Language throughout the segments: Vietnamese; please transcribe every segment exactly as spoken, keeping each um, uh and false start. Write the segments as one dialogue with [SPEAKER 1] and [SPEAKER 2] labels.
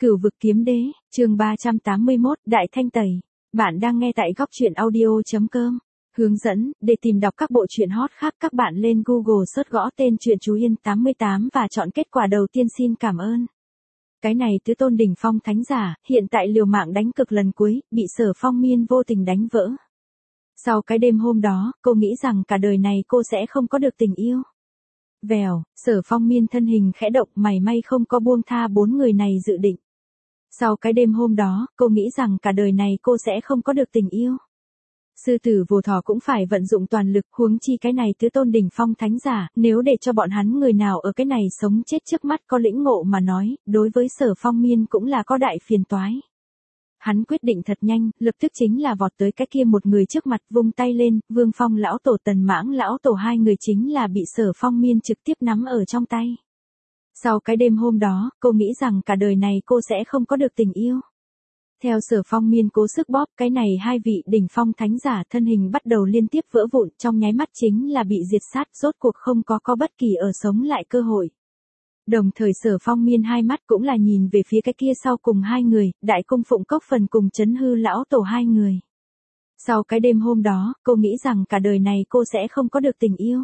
[SPEAKER 1] Cửu vực kiếm đế, chương ba trăm tám mươi mốt, Đại Thanh Tẩy. Bạn đang nghe tại góc truyện audio.com. Hướng dẫn, để tìm đọc các bộ truyện hot khác các bạn lên Google search gõ tên truyện Chú Yên tám mươi tám và chọn kết quả đầu tiên. Xin cảm ơn. Cái này tứ tôn đỉnh phong thánh giả, hiện tại liều mạng đánh cực lần cuối, bị Sở Phong Miên vô tình đánh vỡ. Sau cái đêm hôm đó, cô nghĩ rằng cả đời này cô sẽ không có được tình yêu. Vèo, Sở Phong Miên thân hình khẽ động, mảy may không có buông tha bốn người này dự định. Sau cái đêm hôm đó, cô nghĩ rằng cả đời này cô sẽ không có được tình yêu. Sư tử vô thỏ cũng phải vận dụng toàn lực, huống chi cái này tứ tôn đỉnh phong thánh giả, nếu để cho bọn hắn người nào ở cái này sống chết trước mắt có lĩnh ngộ mà nói, đối với Sở Phong Miên cũng là có đại phiền toái. Hắn quyết định thật nhanh, lập tức chính là vọt tới cái kia một người trước mặt, vung tay lên, Vương Phong lão tổ Tần Mãng lão tổ hai người chính là bị Sở Phong Miên trực tiếp nắm ở trong tay. Sau cái đêm hôm đó, cô nghĩ rằng cả đời này cô sẽ không có được tình yêu. Theo Sở Phong Miên cố sức bóp, cái này hai vị đỉnh phong thánh giả thân hình bắt đầu liên tiếp vỡ vụn, trong nháy mắt chính là bị diệt sát, rốt cuộc không có có bất kỳ ở sống lại cơ hội. Đồng thời Sở Phong Miên hai mắt cũng là nhìn về phía cái kia sau cùng hai người, Đại Cung Phụng Cốc Phần cùng Chấn Hư lão tổ hai người. Sau cái đêm hôm đó, cô nghĩ rằng cả đời này cô sẽ không có được tình yêu.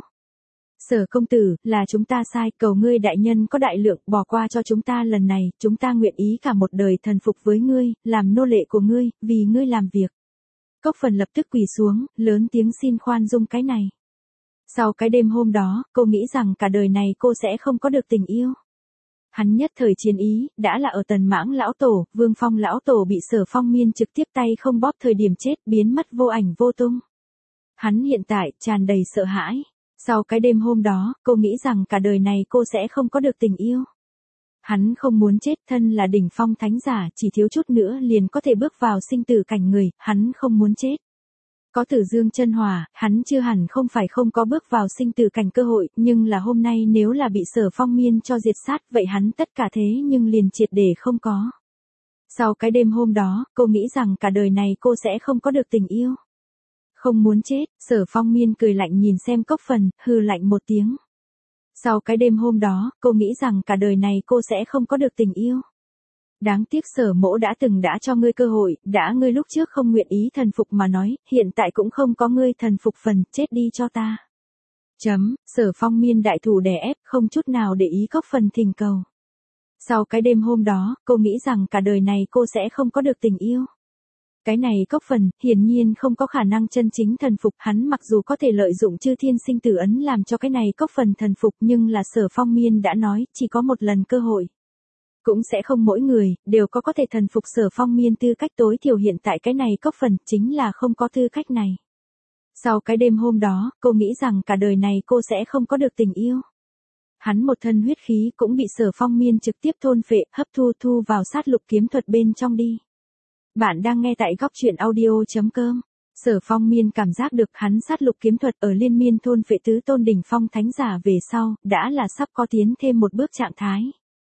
[SPEAKER 1] Sở công tử, là chúng ta sai, cầu ngươi đại nhân có đại lượng, bỏ qua cho chúng ta lần này, chúng ta nguyện ý cả một đời thần phục với ngươi, làm nô lệ của ngươi, vì ngươi làm việc. Cốc Phần lập tức quỳ xuống, lớn tiếng xin khoan dung cái này. Sau cái đêm hôm đó, cô nghĩ rằng cả đời này cô sẽ không có được tình yêu. Hắn nhất thời chiến ý, đã là ở Tần Mãng lão tổ, Vương Phong lão tổ bị Sở Phong Miên trực tiếp tay không bóp thời điểm chết, biến mất vô ảnh vô tung. Hắn hiện tại tràn đầy sợ hãi. Sau cái đêm hôm đó, cô nghĩ rằng cả đời này cô sẽ không có được tình yêu. Hắn không muốn chết, thân là đỉnh phong thánh giả, chỉ thiếu chút nữa liền có thể bước vào sinh tử cảnh người, hắn không muốn chết. Có Tử Dương chân hỏa, hắn chưa hẳn không phải không có bước vào sinh tử cảnh cơ hội, nhưng là hôm nay nếu là bị Sở Phong Miên cho diệt sát, vậy hắn tất cả thế nhưng liền triệt để không có. Sau cái đêm hôm đó, cô nghĩ rằng cả đời này cô sẽ không có được tình yêu. Không muốn chết, Sở Phong Miên cười lạnh nhìn xem Cốc Phần, hừ lạnh một tiếng. Sau cái đêm hôm đó, cô nghĩ rằng cả đời này cô sẽ không có được tình yêu. Đáng tiếc Sở mỗ đã từng đã cho ngươi cơ hội, đã ngươi lúc trước không nguyện ý thần phục mà nói, hiện tại cũng không có ngươi thần phục phần, chết đi cho ta. Chấm, Sở Phong Miên đại thủ đè ép, không chút nào để ý Cốc Phần thỉnh cầu. Sau cái đêm hôm đó, cô nghĩ rằng cả đời này cô sẽ không có được tình yêu. Cái này Cốc Phần, hiển nhiên không có khả năng chân chính thần phục, hắn mặc dù có thể lợi dụng chư thiên sinh tử ấn làm cho cái này Cốc Phần thần phục, nhưng là Sở Phong Miên đã nói, chỉ có một lần cơ hội. Cũng sẽ không mỗi người, đều có có thể thần phục Sở Phong Miên tư cách, tối thiểu hiện tại cái này Cốc Phần, chính là không có tư cách này. Sau cái đêm hôm đó, cô nghĩ rằng cả đời này cô sẽ không có được tình yêu. Hắn một thân huyết khí cũng bị Sở Phong Miên trực tiếp thôn phệ, hấp thu thu vào sát lục kiếm thuật bên trong đi. Bạn đang nghe tại góc truyện audio.com. Sở Phong Miên cảm giác được hắn sát lục kiếm thuật ở liên miên thôn phệ tứ tôn đỉnh phong thánh giả về sau, đã là sắp có tiến thêm một bước trạng thái.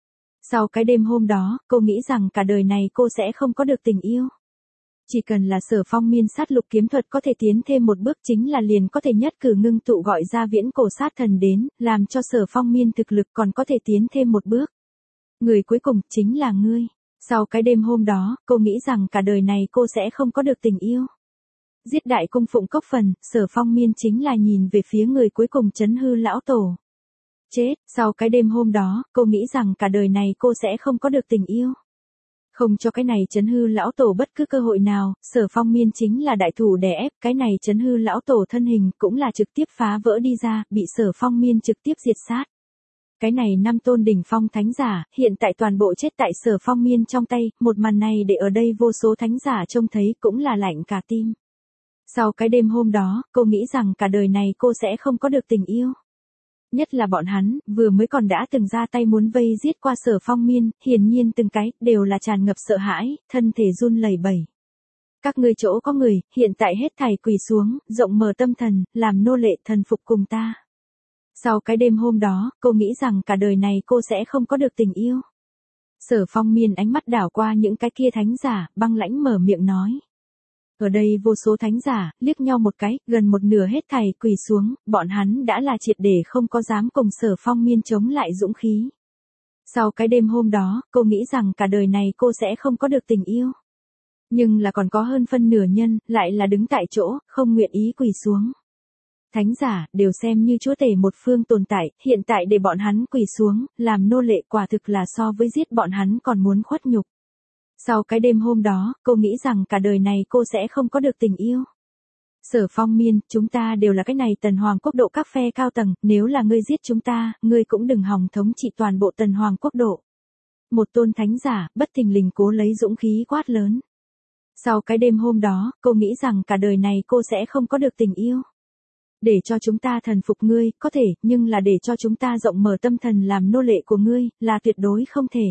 [SPEAKER 1] Sau cái đêm hôm đó, cô nghĩ rằng cả đời này cô sẽ không có được tình yêu. Chỉ cần là Sở Phong Miên sát lục kiếm thuật có thể tiến thêm một bước chính là liền có thể nhất cử ngưng tụ gọi ra viễn cổ sát thần đến, làm cho Sở Phong Miên thực lực còn có thể tiến thêm một bước. Người cuối cùng chính là ngươi. Sau cái đêm hôm đó, cô nghĩ rằng cả đời này cô sẽ không có được tình yêu. Giết Đại Cung Phụng Cốc Phần, Sở Phong Miên chính là nhìn về phía người cuối cùng Chấn Hư lão tổ. Chết, sau cái đêm hôm đó, cô nghĩ rằng cả đời này cô sẽ không có được tình yêu. Không cho cái này Chấn Hư lão tổ bất cứ cơ hội nào, Sở Phong Miên chính là đại thủ đè ép, cái này Chấn Hư lão tổ thân hình cũng là trực tiếp phá vỡ đi ra, bị Sở Phong Miên trực tiếp diệt sát. Cái này năm tôn đỉnh phong thánh giả, hiện tại toàn bộ chết tại Sở Phong Miên trong tay, một màn này để ở đây vô số thánh giả trông thấy cũng là lạnh cả tim. Sau cái đêm hôm đó, cô nghĩ rằng cả đời này cô sẽ không có được tình yêu. Nhất là bọn hắn, vừa mới còn đã từng ra tay muốn vây giết qua Sở Phong Miên, hiển nhiên từng cái, đều là tràn ngập sợ hãi, thân thể run lẩy bẩy. Các ngươi chỗ có người, hiện tại hết thảy quỳ xuống, rộng mở tâm thần, làm nô lệ thần phục cùng ta. Sau cái đêm hôm đó, cô nghĩ rằng cả đời này cô sẽ không có được tình yêu. Sở Phong Miên ánh mắt đảo qua những cái kia thánh giả, băng lãnh mở miệng nói. Ở đây vô số thánh giả, liếc nhau một cái, gần một nửa hết thảy quỳ xuống, bọn hắn đã là triệt để không có dám cùng Sở Phong Miên chống lại dũng khí. Sau cái đêm hôm đó, cô nghĩ rằng cả đời này cô sẽ không có được tình yêu. Nhưng là còn có hơn phân nửa nhân, lại là đứng tại chỗ, không nguyện ý quỳ xuống. Thánh giả, đều xem như chúa tể một phương tồn tại, hiện tại để bọn hắn quỳ xuống, làm nô lệ quả thực là so với giết bọn hắn còn muốn khuất nhục. Sau cái đêm hôm đó, cô nghĩ rằng cả đời này cô sẽ không có được tình yêu. Sở Phong Miên, chúng ta đều là cái này Tần Hoàng quốc độ các phe cao tầng, nếu là ngươi giết chúng ta, ngươi cũng đừng hòng thống trị toàn bộ Tần Hoàng quốc độ. Một tôn thánh giả, bất thình lình cố lấy dũng khí quát lớn. Sau cái đêm hôm đó, cô nghĩ rằng cả đời này cô sẽ không có được tình yêu. Để cho chúng ta thần phục ngươi, có thể, nhưng là để cho chúng ta rộng mở tâm thần làm nô lệ của ngươi, là tuyệt đối không thể.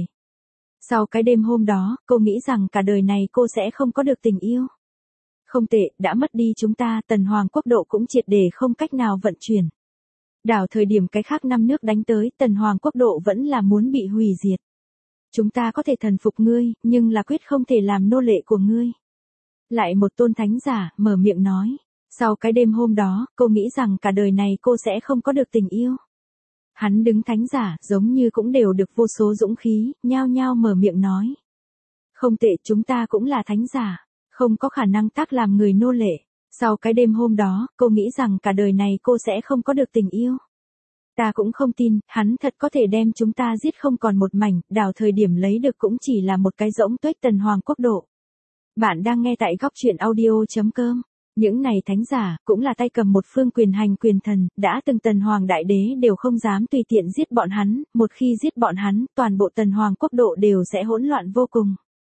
[SPEAKER 1] Sau cái đêm hôm đó, cô nghĩ rằng cả đời này cô sẽ không có được tình yêu. Không tệ, đã mất đi chúng ta, Tần Hoàng quốc độ cũng triệt để không cách nào vận chuyển. Đảo thời điểm cái khác năm nước đánh tới, Tần Hoàng quốc độ vẫn là muốn bị hủy diệt. Chúng ta có thể thần phục ngươi, nhưng là quyết không thể làm nô lệ của ngươi. Lại một tôn thánh giả, mở miệng nói. Sau cái đêm hôm đó, cô nghĩ rằng cả đời này cô sẽ không có được tình yêu. Hắn đứng thánh giả, giống như cũng đều được vô số dũng khí, nhao nhao mở miệng nói. Không tệ, chúng ta cũng là thánh giả, không có khả năng tác làm người nô lệ. Sau cái đêm hôm đó, cô nghĩ rằng cả đời này cô sẽ không có được tình yêu. Ta cũng không tin, hắn thật có thể đem chúng ta giết không còn một mảnh, đảo thời điểm lấy được cũng chỉ là một cái rỗng tuếch Tần Hoàng quốc độ. Bạn đang nghe tại góc truyện audio chấm com. Những này thánh giả, cũng là tay cầm một phương quyền hành quyền thần, đã từng Tần Hoàng đại đế đều không dám tùy tiện giết bọn hắn, một khi giết bọn hắn, toàn bộ Tần Hoàng quốc độ đều sẽ hỗn loạn vô cùng.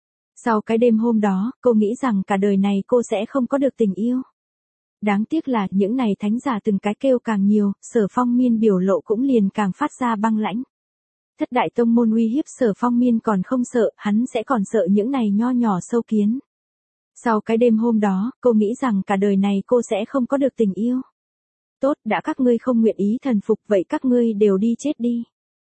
[SPEAKER 1] Sau cái đêm hôm đó, cô nghĩ rằng cả đời này cô sẽ không có được tình yêu. Đáng tiếc là, những này thánh giả từng cái kêu càng nhiều, Sở Phong Miên biểu lộ cũng liền càng phát ra băng lãnh. Thất đại tông môn uy hiếp Sở Phong Miên còn không sợ, hắn sẽ còn sợ những này nho nhỏ sâu kiến. Sau cái đêm hôm đó, cô nghĩ rằng cả đời này cô sẽ không có được tình yêu. Tốt, đã các ngươi không nguyện ý thần phục, vậy các ngươi đều đi chết đi.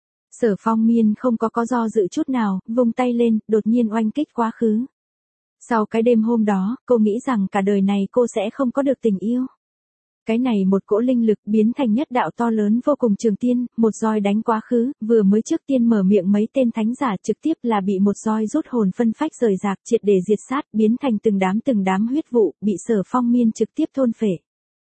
[SPEAKER 1] Sở Phong Miên không có có do dự chút nào, vung tay lên, đột nhiên oanh kích quá khứ. Sau cái đêm hôm đó, cô nghĩ rằng cả đời này cô sẽ không có được tình yêu. Cái này một cỗ linh lực biến thành nhất đạo to lớn vô cùng trường tiên, một roi đánh quá khứ, vừa mới trước tiên mở miệng mấy tên thánh giả trực tiếp là bị một roi rút hồn phân phách rời rạc triệt để diệt sát, biến thành từng đám từng đám huyết vụ, bị Sở Phong Miên trực tiếp thôn phệ.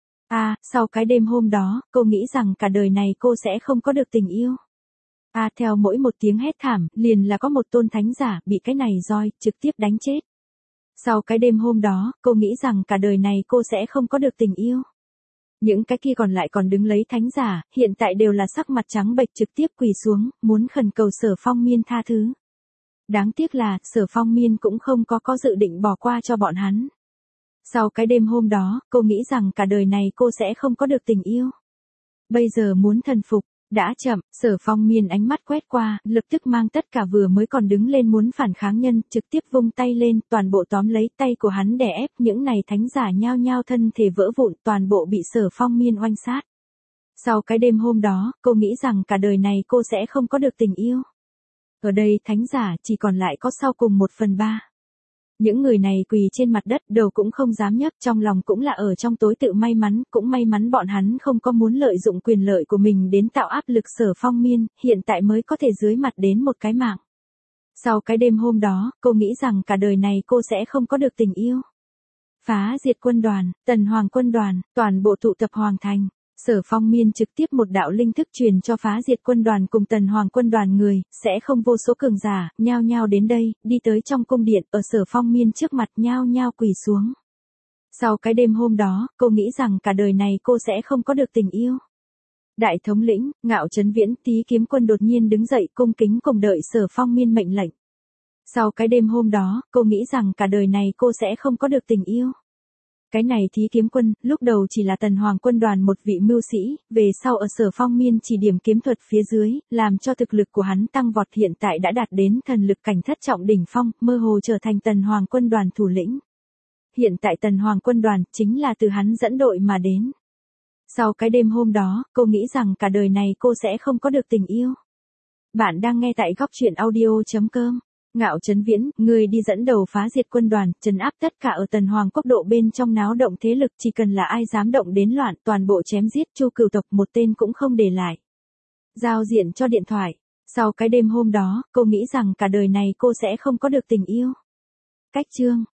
[SPEAKER 1] À, sau cái đêm hôm đó, cô nghĩ rằng cả đời này cô sẽ không có được tình yêu. À, theo mỗi một tiếng hét thảm, liền là có một tôn thánh giả bị cái này roi trực tiếp đánh chết. Sau cái đêm hôm đó, cô nghĩ rằng cả đời này cô sẽ không có được tình yêu. Những cái kia còn lại còn đứng lấy thánh giả, hiện tại đều là sắc mặt trắng bệch trực tiếp quỳ xuống, muốn khẩn cầu Sở Phong Miên tha thứ. Đáng tiếc là, Sở Phong Miên cũng không có có dự định bỏ qua cho bọn hắn. Sau cái đêm hôm đó, cô nghĩ rằng cả đời này cô sẽ không có được tình yêu. Bây giờ muốn thần phục, đã chậm, Sở Phong Miên ánh mắt quét qua, lập tức mang tất cả vừa mới còn đứng lên muốn phản kháng nhân, trực tiếp vung tay lên, toàn bộ tóm lấy tay của hắn đè ép, những này thánh giả nhao nhao thân thể vỡ vụn, toàn bộ bị Sở Phong Miên oanh sát. Sau cái đêm hôm đó, cô nghĩ rằng cả đời này cô sẽ không có được tình yêu. Ở đây thánh giả chỉ còn lại có sau cùng một phần ba. Những người này quỳ trên mặt đất, đầu cũng không dám nhấc, trong lòng cũng là ở trong tối tự may mắn, cũng may mắn bọn hắn không có muốn lợi dụng quyền lợi của mình đến tạo áp lực Sở Phong Miên, hiện tại mới có thể dưới mặt đến một cái mạng. Sau cái đêm hôm đó, cô nghĩ rằng cả đời này cô sẽ không có được tình yêu. Phá diệt quân đoàn, Tần Hoàng quân đoàn, toàn bộ tụ tập Hoàng thành. Sở Phong Miên trực tiếp một đạo linh thức truyền cho phá diệt quân đoàn cùng Tần Hoàng quân đoàn người, sẽ không vô số cường giả, nhao nhao đến đây, đi tới trong cung điện, ở Sở Phong Miên trước mặt nhao nhao quỳ xuống. Sau cái đêm hôm đó, cô nghĩ rằng cả đời này cô sẽ không có được tình yêu. Đại thống lĩnh, Ngạo Trấn Viễn, Tý Kiếm Quân đột nhiên đứng dậy cung kính cùng đợi Sở Phong Miên mệnh lệnh. Sau cái đêm hôm đó, cô nghĩ rằng cả đời này cô sẽ không có được tình yêu. Cái này Thí Kiếm Quân, lúc đầu chỉ là Tần Hoàng quân đoàn một vị mưu sĩ, về sau ở Sở Phong Miên chỉ điểm kiếm thuật phía dưới, làm cho thực lực của hắn tăng vọt, hiện tại đã đạt đến thần lực cảnh thất trọng đỉnh phong, mơ hồ trở thành Tần Hoàng quân đoàn thủ lĩnh. Hiện tại Tần Hoàng quân đoàn, chính là từ hắn dẫn đội mà đến. Sau cái đêm hôm đó, cô nghĩ rằng cả đời này cô sẽ không có được tình yêu. Bạn đang nghe tại góc truyện audio chấm com. Ngạo Trấn Viễn, người đi dẫn đầu phá diệt quân đoàn, trấn áp tất cả ở Tần Hoàng quốc độ bên trong náo động thế lực, chỉ cần là ai dám động đến loạn, toàn bộ chém giết, Chu Cửu tộc một tên cũng không để lại. Giao diện cho điện thoại. Sau cái đêm hôm đó, cô nghĩ rằng cả đời này cô sẽ không có được tình yêu. Cách chương